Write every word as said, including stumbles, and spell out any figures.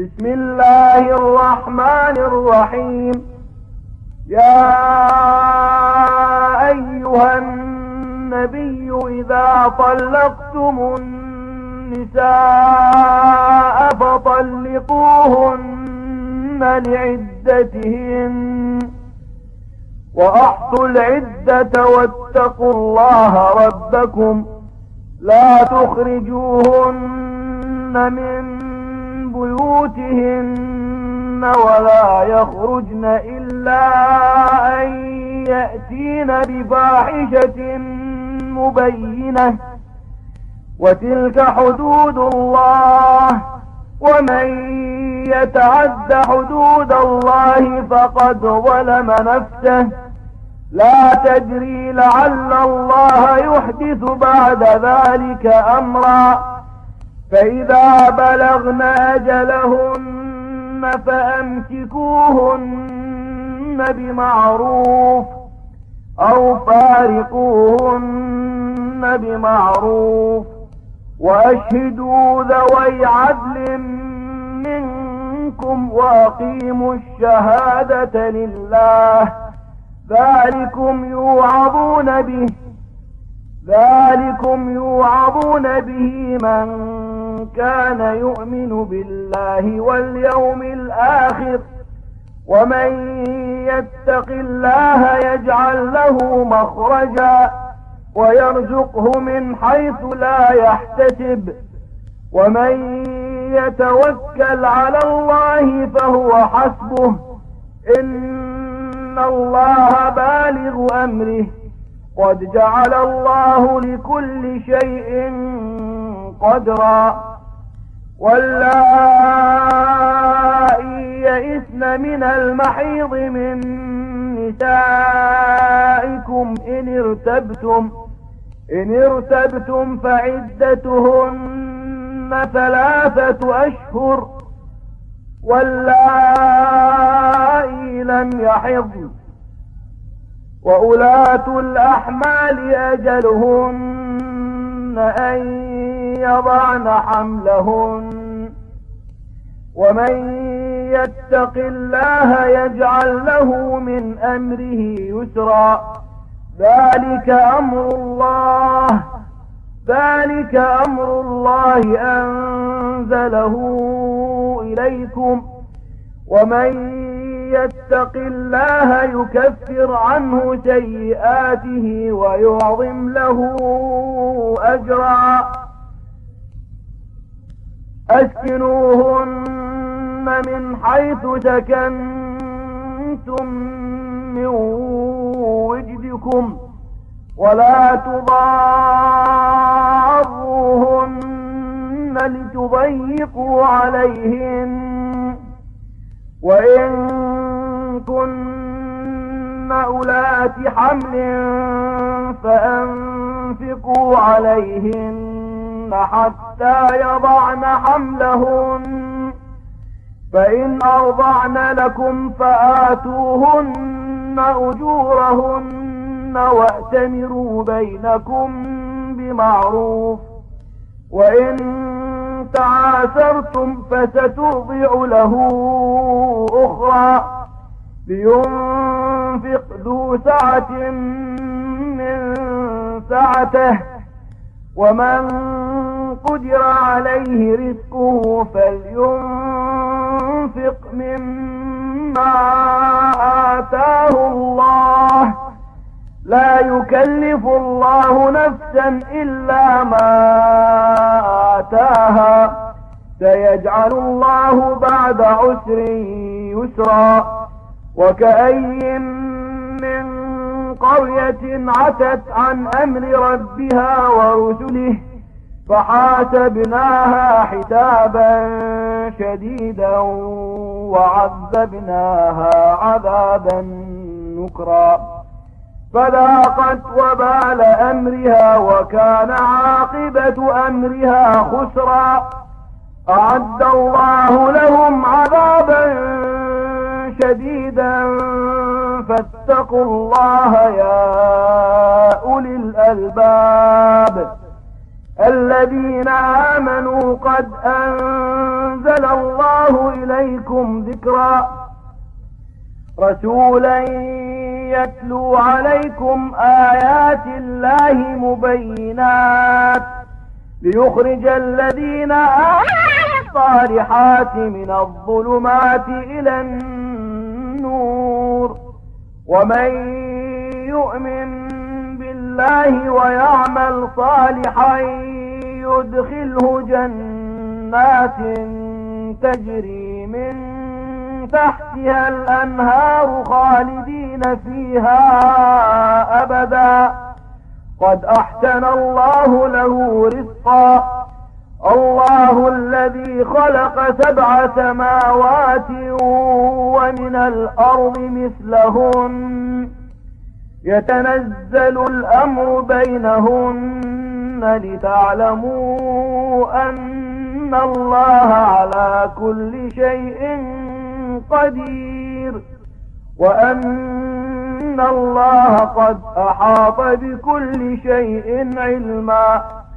بسم الله الرحمن الرحيم. يا أيها النبي إذا طلقتم النساء فطلقوهن لعدتهن وأحصوا العدة واتقوا الله ربكم لا تخرجوهن من بيوتهن ولا يخرجن إلا أن يأتين بفاحشة مبينة وتلك حدود الله ومن يتعد حدود الله فقد ظلم نفسه لا تدري لعل الله يحدث بعد ذلك أمرا فإذا بلغن أجلهن فأمسكوهن بمعروف أو فارقوهن بمعروف وأشهدوا ذوي عدل منكم وأقيموا الشهادة لله ذلكم يوعظون به ذلكم يوعظون به من كان يؤمن بالله واليوم الآخر ومن يتق الله يجعل له مخرجا ويرزقه من حيث لا يحتسب ومن يتوكل على الله فهو حسبه إن الله بالغ أمره قد جعل الله لكل شيء قدرا واللائي يئسن من المحيض من نسائكم إن ارتبتم إن ارتبتم فعدتهن ثلاثة أشهر واللائي لم يحضن وأولاة الأحمال أجلهن أن يضعن حملهن ومن يتق الله يجعل له من أمره يسرا ذلك أمر الله ذلك أمر الله أنزله إليكم ومن يتق الله يكفر عنه سيئاته ويعظم له أجرا أسكنوهن من حيث سكنتم من وجدكم ولا تضاروهن لتضيقوا عليهن وإن كن أولات حمل فأنفقوا عليهن حتى يضعن حملهن فإن أرضعن لكم فآتوهن أجورهن وأتمروا بينكم بمعروف وإن تعاسرتم فسترضع له أخرى لينفق ذو سعة من سعته ومن قدر عليه رزقه فلينفق مما آتاه الله لا يكلف الله نفسا إلا ما آتاها سيجعل الله بعد عسر يسرا وكأي من قرية عتت عن أمر ربها ورسله فحاسبناها حسابا شديدا وعذبناها عذابا نكرا فذاقت وبال أمرها وكان عاقبة أمرها خسرا أعد الله لهم عذابا شديدا فاتقوا الله يا أولي الألباب الذين آمنوا قد أنزل الله إليكم ذكرا رسولا يتلو عليكم آيات الله مبينات ليخرج الذين آمنوا الصالحات من الظلمات إلى النور ومن يؤمن بالله ويعمل صالحا يدخله جنات تجري من تحتها الأنهار خالدين فيها أبدا قد أحسن الله له رزقا الله الذي خلق سبع سماوات ومن الأرض مثلهن يتنزل الأمر بينهن لتعلموا أن الله على كل شيء قدير وأن الله قد أحاط بكل شيء علما